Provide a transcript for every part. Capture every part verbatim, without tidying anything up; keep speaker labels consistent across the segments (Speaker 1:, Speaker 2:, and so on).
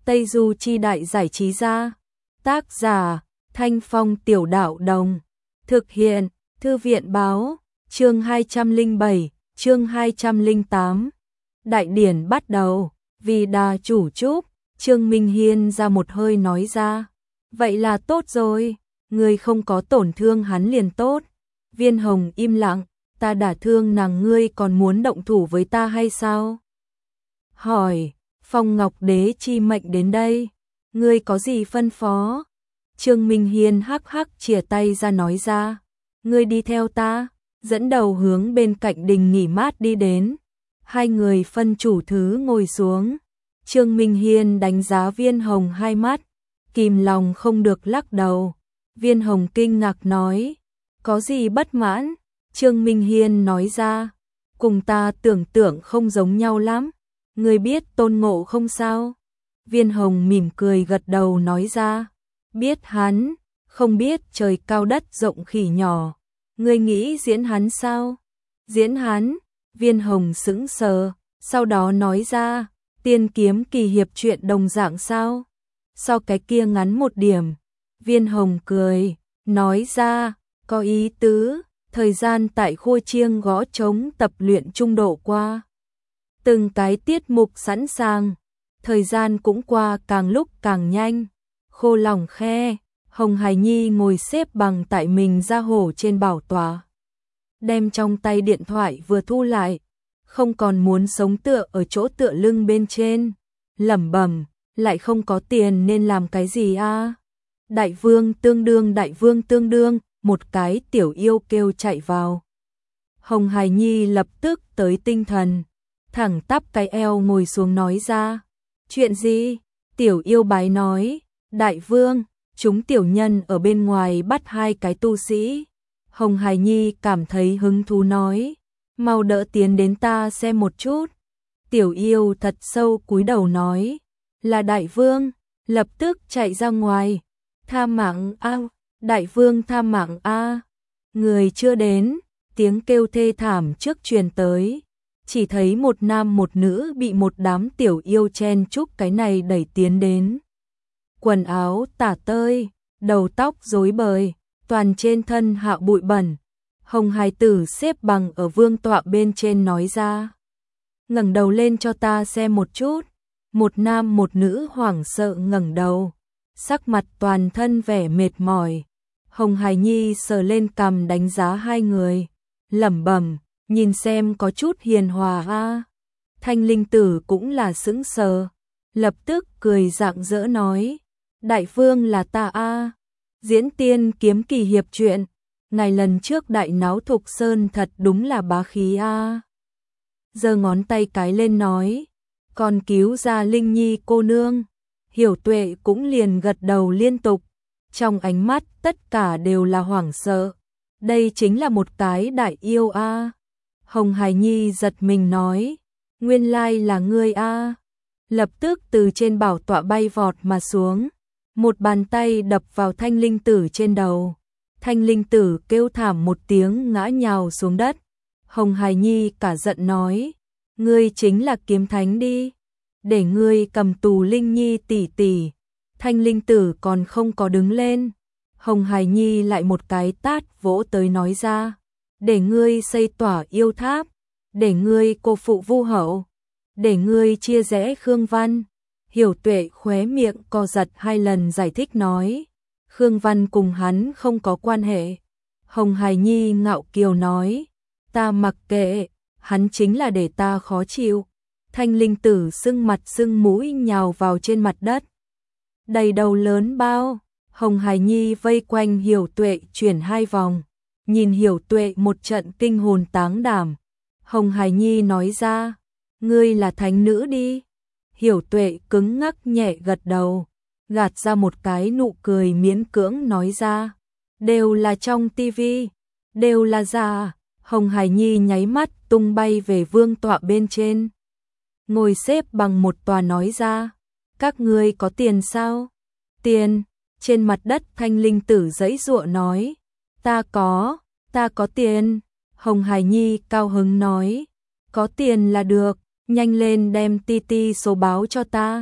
Speaker 1: Tây Du Chi Đại Giải Trí Gia. Tác giả, Thanh Phong Tiểu Đạo Đồng. Thực hiện, Thư viện Báo. Chương hai trăm lẻ bảy, chương hai trăm lẻ tám. Đại điển bắt đầu, vì đà chủ chúc, Trương Minh Hiên ra một hơi nói ra. Vậy là tốt rồi, ngươi không có tổn thương hắn liền tốt. Viên Hồng im lặng, ta đả thương nàng ngươi còn muốn động thủ với ta hay sao? Hỏi, Phong Ngọc Đế chi mệnh đến đây, ngươi có gì phân phó? Trương Minh Hiên hắc hắc chìa tay ra nói ra, ngươi đi theo ta, dẫn đầu hướng bên cạnh đình nghỉ mát đi đến. Hai người phân chủ thứ ngồi xuống. Trương Minh Hiên đánh giá Viên Hồng hai mắt, kìm lòng không được lắc đầu. Viên Hồng kinh ngạc nói, có gì bất mãn? Trương Minh Hiên nói ra, cùng ta tưởng tượng không giống nhau lắm. Ngươi biết Tôn Ngộ không sao? Viên Hồng mỉm cười gật đầu nói ra, biết hắn, không biết trời cao đất rộng khỉ nhỏ. Ngươi nghĩ diễn hắn sao? Diễn hắn? Viên Hồng sững sờ, sau đó nói ra, Tiên Kiếm Kỳ Hiệp chuyện đồng dạng sao? Sau cái kia ngắn một điểm. Viên Hồng cười, nói ra, có ý tứ, thời gian tại Khôi Chiêng gõ trống tập luyện trung độ qua. Từng cái tiết mục sẵn sàng, thời gian cũng qua càng lúc càng nhanh. Khô lòng khe, Hồng Hải Nhi ngồi xếp bằng tại mình ra hổ trên bảo tọa. Đem trong tay điện thoại vừa thu lại, không còn muốn sống tựa ở chỗ tựa lưng bên trên. Lẩm bẩm, lại không có tiền nên làm cái gì a? Đại vương tương đương đại vương tương đương, một cái tiểu yêu kêu chạy vào. Hồng Hải Nhi lập tức tới tinh thần, thẳng tắp cái eo ngồi xuống nói ra. Chuyện gì? Tiểu yêu bái nói, đại vương, chúng tiểu nhân ở bên ngoài bắt hai cái tu sĩ. Hồng Hải Nhi cảm thấy hứng thú nói, mau đỡ tiến đến ta xem một chút. Tiểu yêu thật sâu cúi đầu nói, là đại vương, lập tức chạy ra ngoài. Tha mạng a, đại vương tha mạng a. Người chưa đến, tiếng kêu thê thảm trước truyền tới. Chỉ thấy một nam một nữ bị một đám tiểu yêu chen chúc cái này đẩy tiến đến. Quần áo tả tơi, đầu tóc rối bời, toàn trên thân hạ bụi bẩn. Hồng Hải tử xếp bằng ở vương tọa bên trên nói ra, ngẩng đầu lên cho ta xem một chút. Một nam một nữ hoảng sợ ngẩng đầu, sắc mặt toàn thân vẻ mệt mỏi. Hồng Hải Nhi sờ lên cằm đánh giá hai người, lẩm bẩm, nhìn xem có chút hiền hòa a. Thanh Linh Tử cũng là sững sờ, lập tức cười rạng rỡ nói, đại vương là ta a. Diễn Tiên Kiếm Kỳ Hiệp chuyện, ngày lần trước đại náo Thục Sơn thật đúng là bá khí a. Giơ ngón tay cái lên nói, còn cứu ra Linh Nhi cô nương. Hiểu Tuệ cũng liền gật đầu liên tục, trong ánh mắt tất cả đều là hoảng sợ. Đây chính là một cái đại yêu a. Hồng Hải Nhi giật mình nói, nguyên lai là ngươi a. Lập tức từ trên bảo tọa bay vọt mà xuống, một bàn tay đập vào Thanh Linh Tử trên đầu. Thanh Linh Tử kêu thảm một tiếng ngã nhào xuống đất. Hồng Hải Nhi cả giận nói, ngươi chính là kiếm thánh đi, để ngươi cầm tù Linh Nhi tỷ tỷ. Thanh Linh Tử còn không có đứng lên, Hồng Hải Nhi lại một cái tát vỗ tới nói ra, để ngươi xây tỏa yêu tháp, để ngươi cô phụ Vu Hậu, để ngươi chia rẽ Khương Văn. Hiểu Tuệ khóe miệng co giật hai lần giải thích nói, Khương Văn cùng hắn không có quan hệ. Hồng Hải Nhi ngạo kiều nói, ta mặc kệ, hắn chính là để ta khó chịu. Thanh Linh Tử sưng mặt sưng mũi nhào vào trên mặt đất. Đầy đầu lớn bao, Hồng Hải Nhi vây quanh Hiểu Tuệ chuyển hai vòng, nhìn Hiểu Tuệ một trận kinh hồn táng đảm. Hồng Hải Nhi nói ra, ngươi là thánh nữ đi. Hiểu Tuệ cứng ngắc nhẹ gật đầu, gạt ra một cái nụ cười miễn cưỡng nói ra, đều là trong tivi, đều là giả. Hồng Hải Nhi nháy mắt tung bay về vương tọa bên trên, ngồi xếp bằng một tòa nói ra, các ngươi có tiền sao? Tiền. Trên mặt đất Thanh Linh Tử giãy giụa nói, ta có, ta có tiền. Hồng Hải Nhi cao hứng nói, có tiền là được, nhanh lên đem ti ti số báo cho ta.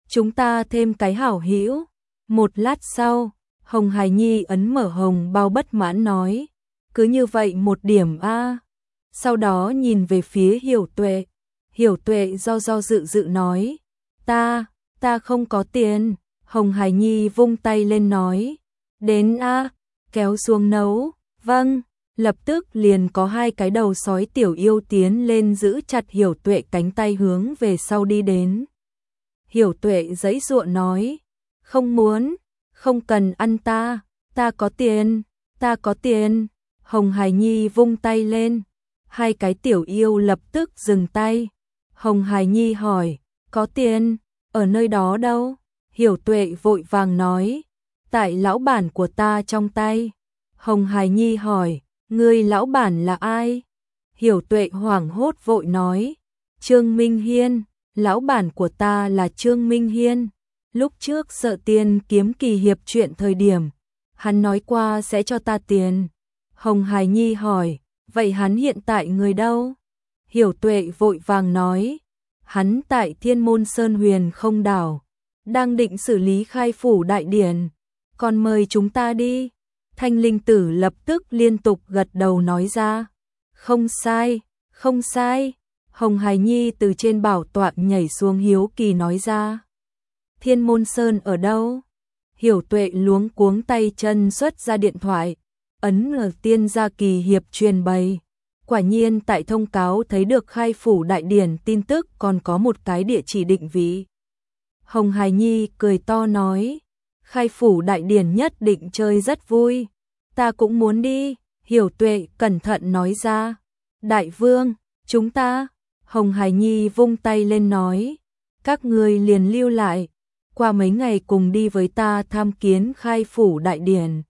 Speaker 1: chúng ta thêm cái hảo hữu. Một lát sau, Hồng Hải Nhi ấn mở hồng bao bất mãn nói, cứ như vậy một điểm a. Sau đó nhìn về phía Hiểu Tuệ, Hiểu Tuệ do do dự dự nói, ta, ta không có tiền. Hồng Hải Nhi vung tay lên nói, đến a, kéo xuống nấu. Vâng, lập tức liền có hai cái đầu sói tiểu yêu tiến lên giữ chặt Hiểu Tuệ cánh tay hướng về sau đi đến. Hiểu Tuệ giãy giụa nói, không muốn, không cần ăn ta, ta có tiền, ta có tiền. Hồng Hải Nhi vung tay lên, hai cái tiểu yêu lập tức dừng tay. Hồng Hải Nhi hỏi, có tiền, ở nơi đó đâu? Hiểu Tuệ vội vàng nói, tại lão bản của ta trong tay. Hồng Hải Nhi hỏi, ngươi lão bản là ai? Hiểu Tuệ hoảng hốt vội nói, Trương Minh Hiên, lão bản của ta là Trương Minh Hiên. Lúc trước Sợ Tiên kiếm kỳ hiệp chuyện thời điểm, hắn nói qua sẽ cho ta tiền. Hồng Hải Nhi hỏi, vậy hắn hiện tại người đâu? Hiểu Tuệ vội vàng nói, hắn tại Thiên Môn Sơn Huyền Không Đảo, đang định xử lý khai phủ đại điển, còn mời chúng ta đi. Thanh Linh Tử lập tức liên tục gật đầu nói ra, không sai, không sai. Hồng Hải Nhi từ trên bảo tọa nhảy xuống hiếu kỳ nói ra, Thiên Môn Sơn ở đâu? Hiểu Tuệ luống cuống tay chân xuất ra điện thoại, ấn ở Tiên Gia kỳ hiệp truyền bày. Quả nhiên tại thông cáo thấy được khai phủ đại điển tin tức còn có một cái địa chỉ định vị. Hồng Hải Nhi cười to nói, khai phủ đại điển nhất định chơi rất vui, ta cũng muốn đi. Hiểu Tuệ cẩn thận nói ra, đại vương, chúng ta. Hồng Hải Nhi vung tay lên nói, các ngươi liền lưu lại, qua mấy ngày cùng đi với ta tham kiến khai phủ đại điển.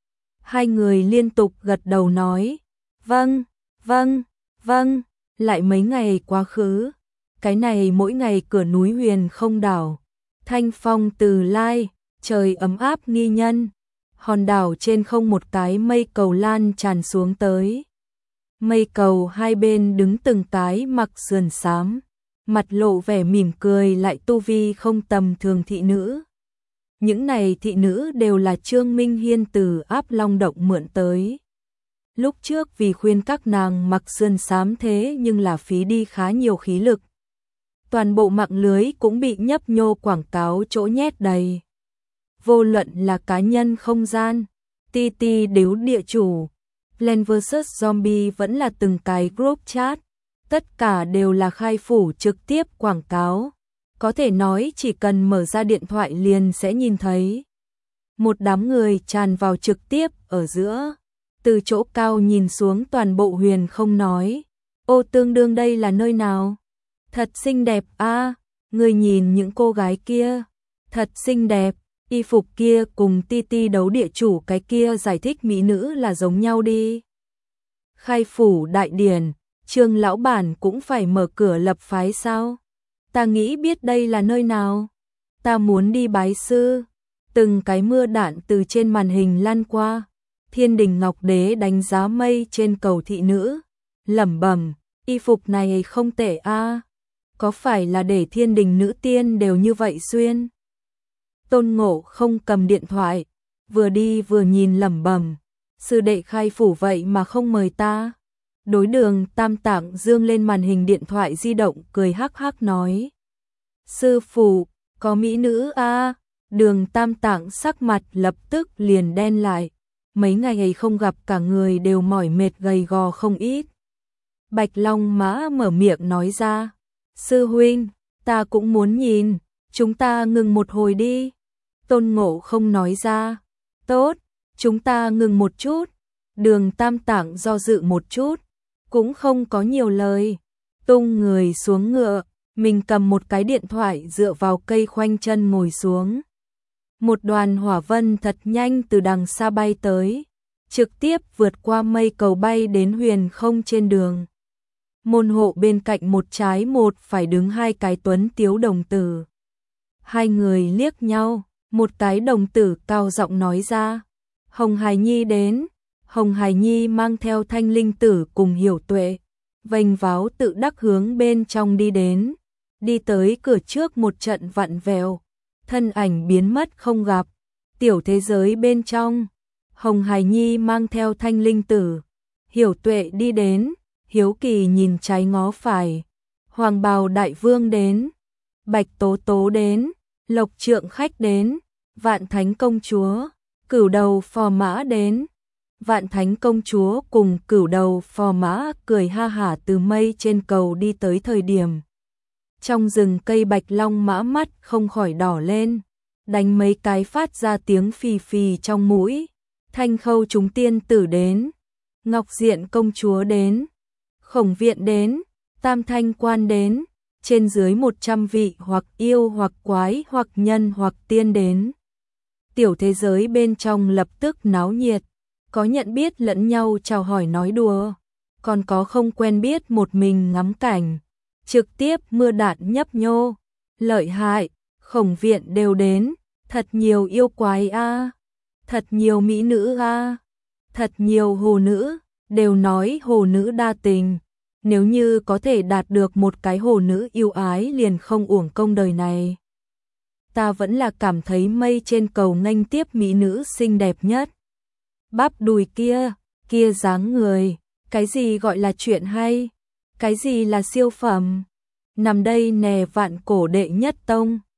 Speaker 1: Hai người liên tục gật đầu nói, vâng, vâng, vâng. Lại mấy ngày quá khứ, cái này mỗi ngày cửa núi Huyền Không Đảo, thanh phong từ lai, trời ấm áp nghi nhân, hòn đảo trên không một cái mây cầu lan tràn xuống tới. Mây cầu hai bên đứng từng cái mặc sườn xám, mặt lộ vẻ mỉm cười lại tu vi không tầm thường thị nữ. Những này thị nữ đều là Trương Minh Hiên từ Áp Long Động mượn tới. Lúc trước vì khuyên các nàng mặc sườn xám thế nhưng là phí đi khá nhiều khí lực. Toàn bộ mạng lưới cũng bị nhấp nhô quảng cáo chỗ nhét đầy. Vô luận là cá nhân không gian, ti ti điếu địa chủ, Plants versus. Zombie vẫn là từng cái group chat, tất cả đều là khai phủ trực tiếp quảng cáo. Có thể nói chỉ cần mở ra điện thoại liền sẽ nhìn thấy. Một đám người tràn vào trực tiếp ở giữa, từ chỗ cao nhìn xuống toàn bộ Huyền Không nói, ô tương đương đây là nơi nào? Thật xinh đẹp a, à, người nhìn những cô gái kia, thật xinh đẹp, y phục kia cùng ti ti đấu địa chủ cái kia giải thích mỹ nữ là giống nhau đi. Khai phủ đại điển, Trương lão bản cũng phải mở cửa lập phái sao? Ta nghĩ biết đây là nơi nào, ta muốn đi bái sư. Từng cái mưa đạn từ trên màn hình lan qua, Thiên Đình Ngọc Đế đánh giá mây trên cầu thị nữ, lẩm bẩm, y phục này không tệ a, à. Có phải là để Thiên Đình nữ tiên đều như vậy xuyên? Tôn Ngộ không cầm điện thoại, vừa đi vừa nhìn lẩm bẩm, sư đệ khai phủ vậy mà không mời ta. Đối Đường Tam Tạng dương lên màn hình điện thoại di động cười hắc hắc nói, sư phụ, có mỹ nữ a. À. Đường Tam Tạng sắc mặt lập tức liền đen lại, mấy ngày ấy không gặp cả người đều mỏi mệt gầy gò không ít. Bạch Long Mã mở miệng nói ra, sư huynh, ta cũng muốn nhìn, chúng ta ngừng một hồi đi. Tôn Ngộ không nói ra, tốt, chúng ta ngừng một chút. Đường Tam Tạng do dự một chút, cũng không có nhiều lời, tung người xuống ngựa, mình cầm một cái điện thoại dựa vào cây khoanh chân ngồi xuống. Một đoàn hỏa vân thật nhanh từ đằng xa bay tới, trực tiếp vượt qua mây cầu bay đến Huyền Không trên đường. Môn hộ bên cạnh một trái một phải đứng hai cái tuấn tiếu đồng tử. Hai người liếc nhau, một cái đồng tử cao giọng nói ra, Hồng Hải Nhi đến. Hồng Hải Nhi mang theo Thanh Linh Tử cùng Hiểu Tuệ, vênh váo tự đắc hướng bên trong đi đến. Đi tới cửa trước một trận vặn vẹo, thân ảnh biến mất không gặp. Tiểu thế giới bên trong, Hồng Hải Nhi mang theo Thanh Linh Tử, Hiểu Tuệ đi đến, hiếu kỳ nhìn trái ngó phải. Hoàng Bào Đại Vương đến, Bạch Tố Tố đến, Lộc Trượng Khách đến, Vạn Thánh Công Chúa, Cửu Đầu Phò Mã đến. Vạn Thánh Công Chúa cùng Cửu Đầu Phò Mã cười ha hả từ mây trên cầu đi tới thời điểm. Trong rừng cây Bạch Long Mã mắt không khỏi đỏ lên, đánh mấy cái phát ra tiếng phì phì trong mũi. Thanh Khâu chúng tiên tử đến, Ngọc Diện Công Chúa đến, Khổng Viện đến, Tam Thanh Quan đến, trên dưới một trăm vị hoặc yêu hoặc quái hoặc nhân hoặc tiên đến. Tiểu thế giới bên trong lập tức náo nhiệt, có nhận biết lẫn nhau chào hỏi nói đùa, còn có không quen biết một mình ngắm cảnh, trực tiếp mưa đạn nhấp nhô, lợi hại, Khổng Viện đều đến, thật nhiều yêu quái a, thật nhiều mỹ nữ a, thật nhiều hồ nữ, đều nói hồ nữ đa tình. Nếu như có thể đạt được một cái hồ nữ yêu ái liền không uổng công đời này. Ta vẫn là cảm thấy mây trên cầu nghênh tiếp mỹ nữ xinh đẹp nhất. Bắp đùi kia, kia dáng người, cái gì gọi là chuyện hay, cái gì là siêu phẩm. Nằm đây nè vạn cổ đệ nhất tông,